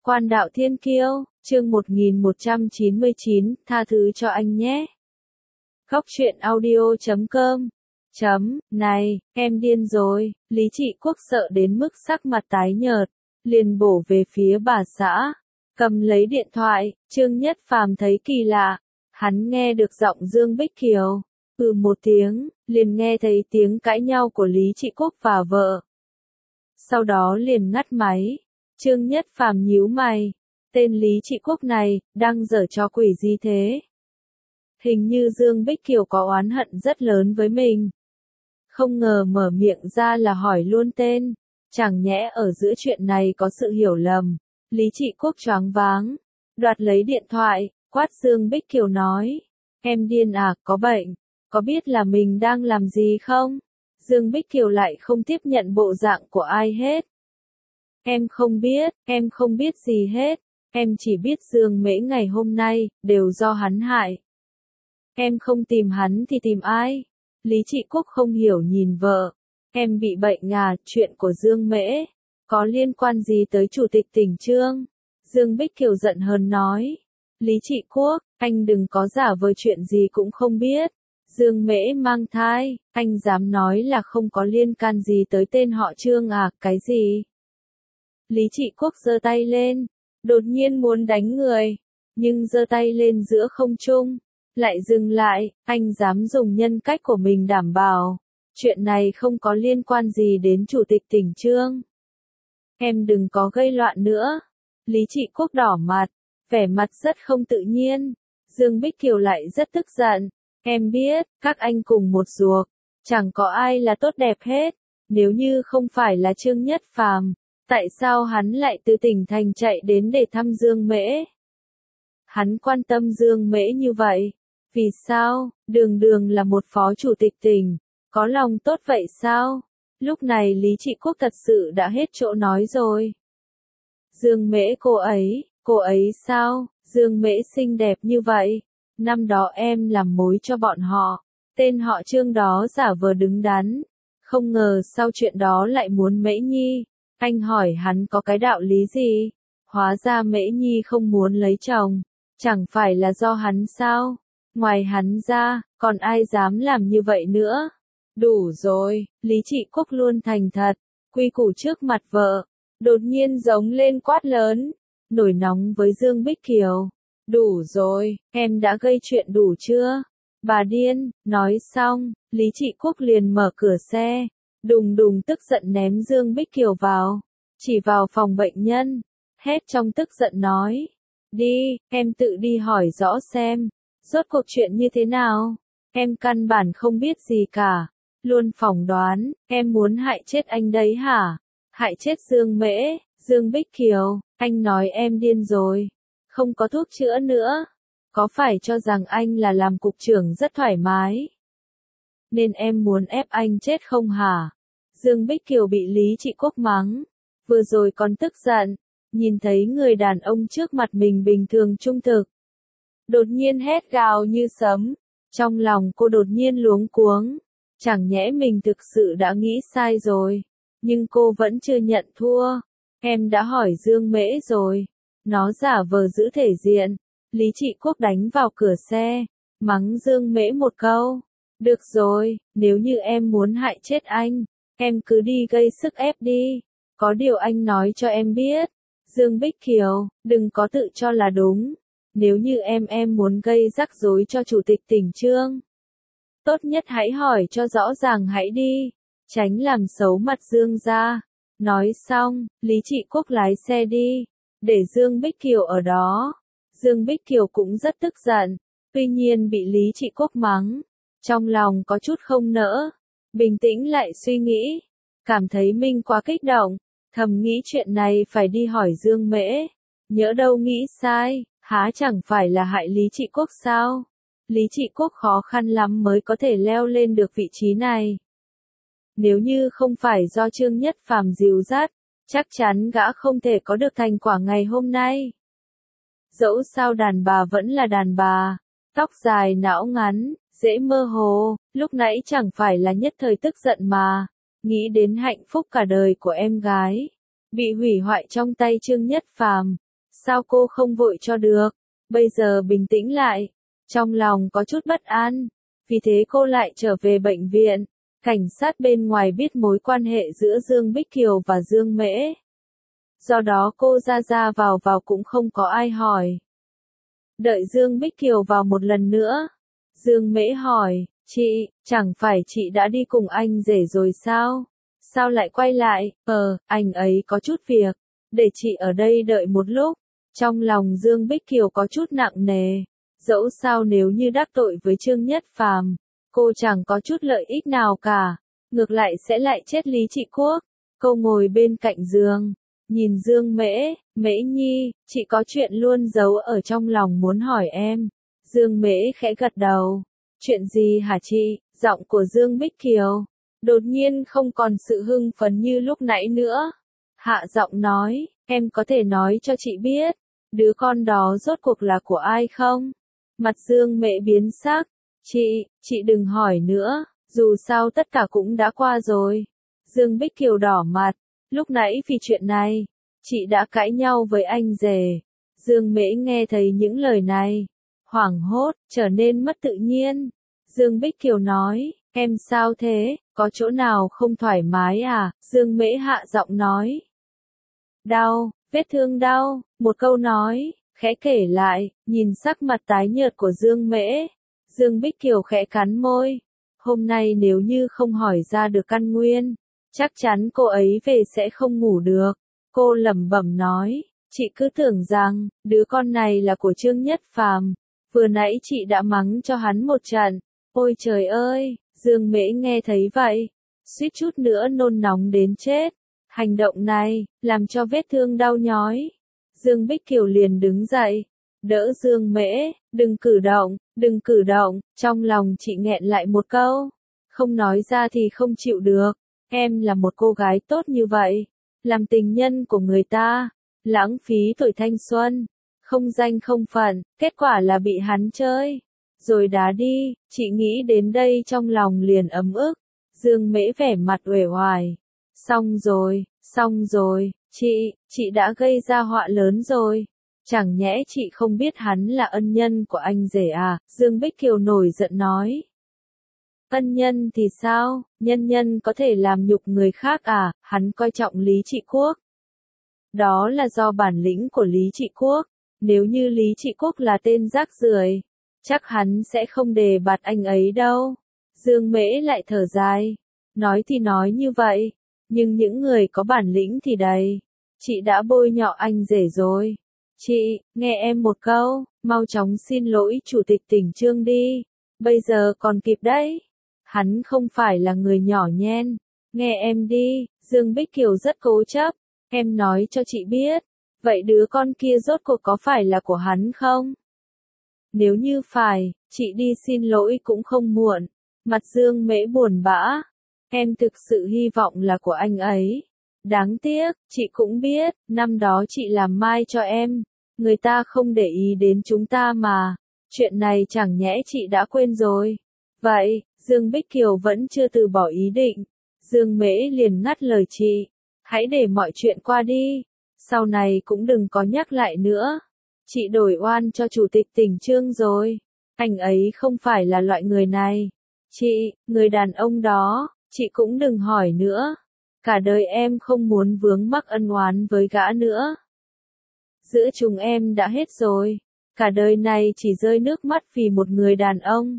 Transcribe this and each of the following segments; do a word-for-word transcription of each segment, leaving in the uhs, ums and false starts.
Quan đạo thiên kiêu, chương một nghìn một trăm chín mươi chín, tha thứ cho anh nhé. Góc truyện audio chấm com. Chấm, này, em điên rồi, Lý Trị Quốc sợ đến mức sắc mặt tái nhợt, liền bổ về phía bà xã. Cầm lấy điện thoại, Trương Nhất Phàm thấy kỳ lạ, hắn nghe được giọng Dương Bích Kiều. Ừ một tiếng, liền nghe thấy tiếng cãi nhau của Lý Trị Quốc và vợ. Sau đó liền ngắt máy. Trương Nhất Phàm nhíu mày, tên Lý Trị Quốc này, đang giở trò quỷ gì thế? Hình như Dương Bích Kiều có oán hận rất lớn với mình. Không ngờ mở miệng ra là hỏi luôn tên, chẳng nhẽ ở giữa chuyện này có sự hiểu lầm. Lý Trị Quốc choáng váng, đoạt lấy điện thoại, quát Dương Bích Kiều nói, em điên à, có bệnh, có biết là mình đang làm gì không? Dương Bích Kiều lại không tiếp nhận bộ dạng của ai hết. Em không biết, em không biết gì hết, em chỉ biết Dương Mễ ngày hôm nay, đều do hắn hại. Em không tìm hắn thì tìm ai? Lý Trị Quốc không hiểu nhìn vợ, em bị bệnh à, chuyện của Dương Mễ, có liên quan gì tới Chủ tịch tỉnh Trương? Dương Bích Kiều giận hờn nói, Lý Trị Quốc, anh đừng có giả vờ chuyện gì cũng không biết. Dương Mễ mang thai, anh dám nói là không có liên can gì tới tên họ Trương à, cái gì? Lý Trị Quốc giơ tay lên, đột nhiên muốn đánh người, nhưng giơ tay lên giữa không trung, lại dừng lại, anh dám dùng nhân cách của mình đảm bảo, chuyện này không có liên quan gì đến Chủ tịch tỉnh Trương. Em đừng có gây loạn nữa. Lý Trị Quốc đỏ mặt, vẻ mặt rất không tự nhiên. Dương Bích Kiều lại rất tức giận, em biết, các anh cùng một ruột, chẳng có ai là tốt đẹp hết, nếu như không phải là Trương Nhất Phàm, tại sao hắn lại từ tỉnh thành chạy đến để thăm Dương Mễ? Hắn quan tâm Dương Mễ như vậy, vì sao? Đường đường là một phó chủ tịch tỉnh, có lòng tốt vậy sao? Lúc này Lý Trị Quốc thật sự đã hết chỗ nói rồi. Dương Mễ cô ấy, cô ấy sao? Dương Mễ xinh đẹp như vậy, năm đó em làm mối cho bọn họ, tên họ Trương đó giả vờ đứng đắn, không ngờ sau chuyện đó lại muốn Mễ Nhi. Anh hỏi hắn có cái đạo lý gì? Hóa ra Mễ Nhi không muốn lấy chồng, chẳng phải là do hắn sao? Ngoài hắn ra, còn ai dám làm như vậy nữa? Đủ rồi, Lý Trị Quốc luôn thành thật, quy củ trước mặt vợ, đột nhiên giống lên quát lớn, nổi nóng với Dương Bích Kiều. Đủ rồi, em đã gây chuyện đủ chưa? Bà điên, nói xong, Lý Trị Quốc liền mở cửa xe, đùng đùng tức giận ném Dương Bích Kiều vào, chỉ vào phòng bệnh nhân, hét trong tức giận nói, đi, em tự đi hỏi rõ xem, rốt cuộc chuyện như thế nào, em căn bản không biết gì cả, luôn phỏng đoán, em muốn hại chết anh đấy hả, hại chết Dương Mễ, Dương Bích Kiều, anh nói em điên rồi, không có thuốc chữa nữa, có phải cho rằng anh là làm cục trưởng rất thoải mái, nên em muốn ép anh chết không hả? Dương Bích Kiều bị Lý Trị Quốc mắng, vừa rồi còn tức giận, nhìn thấy người đàn ông trước mặt mình bình thường trung thực. Đột nhiên hét gào như sấm, trong lòng cô đột nhiên luống cuống, chẳng nhẽ mình thực sự đã nghĩ sai rồi, nhưng cô vẫn chưa nhận thua. Em đã hỏi Dương Mễ rồi, nó giả vờ giữ thể diện. Lý Trị Quốc đánh vào cửa xe, mắng Dương Mễ một câu. Được rồi, nếu như em muốn hại chết anh, em cứ đi gây sức ép đi. Có điều anh nói cho em biết, Dương Bích Kiều, đừng có tự cho là đúng. Nếu như em em muốn gây rắc rối cho Chủ tịch tỉnh Trương, tốt nhất hãy hỏi cho rõ ràng hãy đi, tránh làm xấu mặt Dương ra. Nói xong, Lý Trị Quốc lái xe đi, để Dương Bích Kiều ở đó. Dương Bích Kiều cũng rất tức giận, tuy nhiên bị Lý Trị Quốc mắng, trong lòng có chút không nỡ, bình tĩnh lại suy nghĩ, cảm thấy mình quá kích động, thầm nghĩ chuyện này phải đi hỏi Dương Mễ, nhỡ đâu nghĩ sai, há chẳng phải là hại Lý Trị Quốc sao? Lý Trị Quốc khó khăn lắm mới có thể leo lên được vị trí này. Nếu như không phải do Trương Nhất Phàm dìu dắt, chắc chắn gã không thể có được thành quả ngày hôm nay. Dẫu sao đàn bà vẫn là đàn bà, tóc dài não ngắn, dễ mơ hồ, lúc nãy chẳng phải là nhất thời tức giận mà, nghĩ đến hạnh phúc cả đời của em gái, bị hủy hoại trong tay Trương Nhất Phàm, Sao cô không vội cho được? Bây giờ bình tĩnh lại. Trong lòng có chút bất an. Vì thế cô lại trở về bệnh viện. Cảnh sát bên ngoài biết mối quan hệ giữa Dương Bích Kiều và Dương Mễ. Do đó cô ra ra vào vào cũng không có ai hỏi. Đợi Dương Bích Kiều vào một lần nữa. Dương Mễ hỏi, chị, chẳng phải chị đã đi cùng anh rể rồi sao? Sao lại quay lại? Ờ, anh ấy có chút việc. Để chị ở đây đợi một lúc. Trong lòng Dương Bích Kiều có chút nặng nề. Dẫu sao nếu như đắc tội với Trương Nhất Phàm, cô chẳng có chút lợi ích nào cả. Ngược lại sẽ lại chết Lý Trị Quốc. Cô ngồi bên cạnh giường. Nhìn Dương Mễ, Mễ Nhi, chị có chuyện luôn giấu ở trong lòng muốn hỏi em. Dương Mễ khẽ gật đầu. Chuyện gì hả chị? Giọng của Dương Bích Kiều đột nhiên không còn sự hưng phấn như lúc nãy nữa. Hạ giọng nói, em có thể nói cho chị biết, đứa con đó rốt cuộc là của ai không? Mặt Dương Mễ biến sắc. Chị, chị đừng hỏi nữa, dù sao tất cả cũng đã qua rồi. Dương Bích Kiều đỏ mặt. Lúc nãy vì chuyện này, chị đã cãi nhau với anh rể. Dương Mễ nghe thấy những lời này, hoảng hốt, trở nên mất tự nhiên. Dương Bích Kiều nói, em sao thế, có chỗ nào không thoải mái à? Dương Mễ hạ giọng nói. Đau, vết thương đau, một câu nói, khẽ kể lại, nhìn sắc mặt tái nhợt của Dương Mễ. Dương Bích Kiều khẽ cắn môi. Hôm nay nếu như không hỏi ra được căn nguyên, chắc chắn cô ấy về sẽ không ngủ được. Cô lẩm bẩm nói, chị cứ tưởng rằng, đứa con này là của Trương Nhất Phàm. Vừa nãy chị đã mắng cho hắn một trận. Ôi trời ơi, Dương Mễ nghe thấy vậy, suýt chút nữa nôn nóng đến chết. Hành động này, làm cho vết thương đau nhói. Dương Bích Kiều liền đứng dậy, đỡ Dương Mễ, đừng cử động, đừng cử động. Trong lòng chị nghẹn lại một câu, không nói ra thì không chịu được. Em là một cô gái tốt như vậy, làm tình nhân của người ta, lãng phí tuổi thanh xuân, không danh không phận, kết quả là bị hắn chơi, rồi đá đi. Chị nghĩ đến đây trong lòng liền ấm ức. Dương Mễ vẻ mặt uể oải. Xong rồi, xong rồi, chị, chị đã gây ra họa lớn rồi. Chẳng nhẽ chị không biết hắn là ân nhân của anh rể à? Dương Bích Kiều nổi giận nói. Ân nhân thì sao, nhân nhân có thể làm nhục người khác à? Hắn coi trọng Lý Trị Quốc. Đó là do bản lĩnh của Lý Trị Quốc. Nếu như Lý Trị Quốc là tên rác rưởi, chắc hắn sẽ không đề bạt anh ấy đâu. Dương Mễ lại thở dài. Nói thì nói như vậy, nhưng những người có bản lĩnh thì đầy. Chị đã bôi nhọ anh rể rồi. Chị, nghe em một câu, mau chóng xin lỗi chủ tịch tỉnh Trương đi. Bây giờ còn kịp đấy. Hắn không phải là người nhỏ nhen. Nghe em đi, Dương Bích Kiều rất cố chấp. Em nói cho chị biết, vậy đứa con kia rốt cuộc có phải là của hắn không? Nếu như phải, chị đi xin lỗi cũng không muộn. Mặt Dương Mễ buồn bã. Em thực sự hy vọng là của anh ấy. Đáng tiếc, chị cũng biết, năm đó chị làm mai cho em. Người ta không để ý đến chúng ta mà. Chuyện này chẳng nhẽ chị đã quên rồi. Vậy, Dương Bích Kiều vẫn chưa từ bỏ ý định. Dương Mễ liền ngắt lời chị. Hãy để mọi chuyện qua đi. Sau này cũng đừng có nhắc lại nữa. Chị đổi oan cho chủ tịch tỉnh Trương rồi. Anh ấy không phải là loại người này. Chị, người đàn ông đó, chị cũng đừng hỏi nữa. Cả đời em không muốn vướng mắc ân oán với gã nữa. Giữa chúng em đã hết rồi. Cả đời này chỉ rơi nước mắt vì một người đàn ông.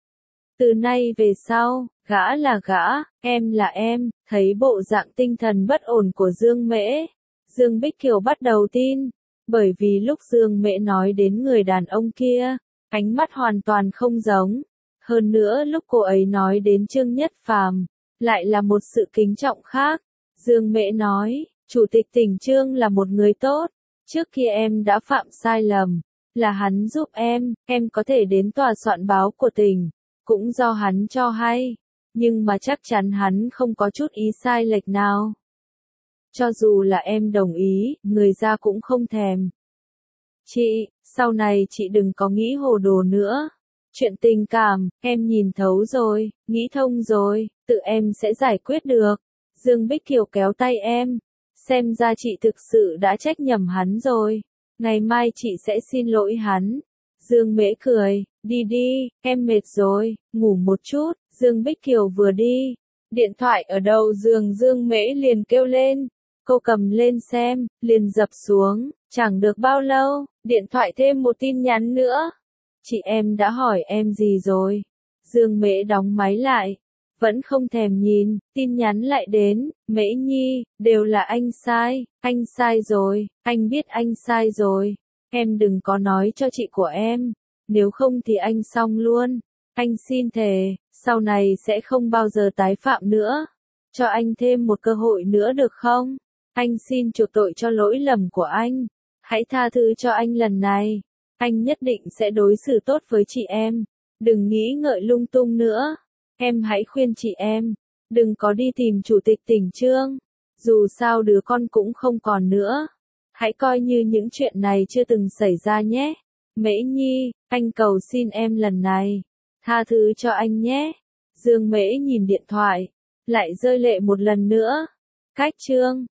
Từ nay về sau, gã là gã, em là em. Thấy bộ dạng tinh thần bất ổn của Dương Mễ, Dương Bích Kiều bắt đầu tin. Bởi vì lúc Dương Mễ nói đến người đàn ông kia, ánh mắt hoàn toàn không giống. Hơn nữa lúc cô ấy nói đến Trương Nhất Phàm, lại là một sự kính trọng khác. Dương Mễ nói, chủ tịch tỉnh Trương là một người tốt. Trước kia em đã phạm sai lầm, là hắn giúp em, em có thể đến tòa soạn báo của tỉnh, cũng do hắn cho hay. Nhưng mà chắc chắn hắn không có chút ý sai lệch nào. Cho dù là em đồng ý, người ra cũng không thèm. Chị, sau này chị đừng có nghĩ hồ đồ nữa. Chuyện tình cảm, em nhìn thấu rồi, nghĩ thông rồi, tự em sẽ giải quyết được. Dương Bích Kiều kéo tay em. Xem ra chị thực sự đã trách nhầm hắn rồi. Ngày mai chị sẽ xin lỗi hắn. Dương Mễ cười, đi đi, em mệt rồi, ngủ một chút. Dương Bích Kiều vừa đi, điện thoại ở đầu giường Dương Mễ liền kêu lên. Cô cầm lên xem, liền dập xuống, chẳng được bao lâu, điện thoại thêm một tin nhắn nữa. Chị em đã hỏi em gì rồi? Dương Mễ đóng máy lại, vẫn không thèm nhìn, tin nhắn lại đến, Mễ Nhi, đều là anh sai, anh sai rồi, anh biết anh sai rồi, em đừng có nói cho chị của em, nếu không thì anh xong luôn, anh xin thề, sau này sẽ không bao giờ tái phạm nữa, cho anh thêm một cơ hội nữa được không? Anh xin chuộc tội cho lỗi lầm của anh, hãy tha thứ cho anh lần này, anh nhất định sẽ đối xử tốt với chị em, đừng nghĩ ngợi lung tung nữa. Em hãy khuyên chị em, đừng có đi tìm chủ tịch tỉnh Trương, dù sao đứa con cũng không còn nữa. Hãy coi như những chuyện này chưa từng xảy ra nhé. Mễ Nhi, anh cầu xin em lần này, tha thứ cho anh nhé. Dương Mễ nhìn điện thoại, lại rơi lệ một lần nữa. Cách Trương.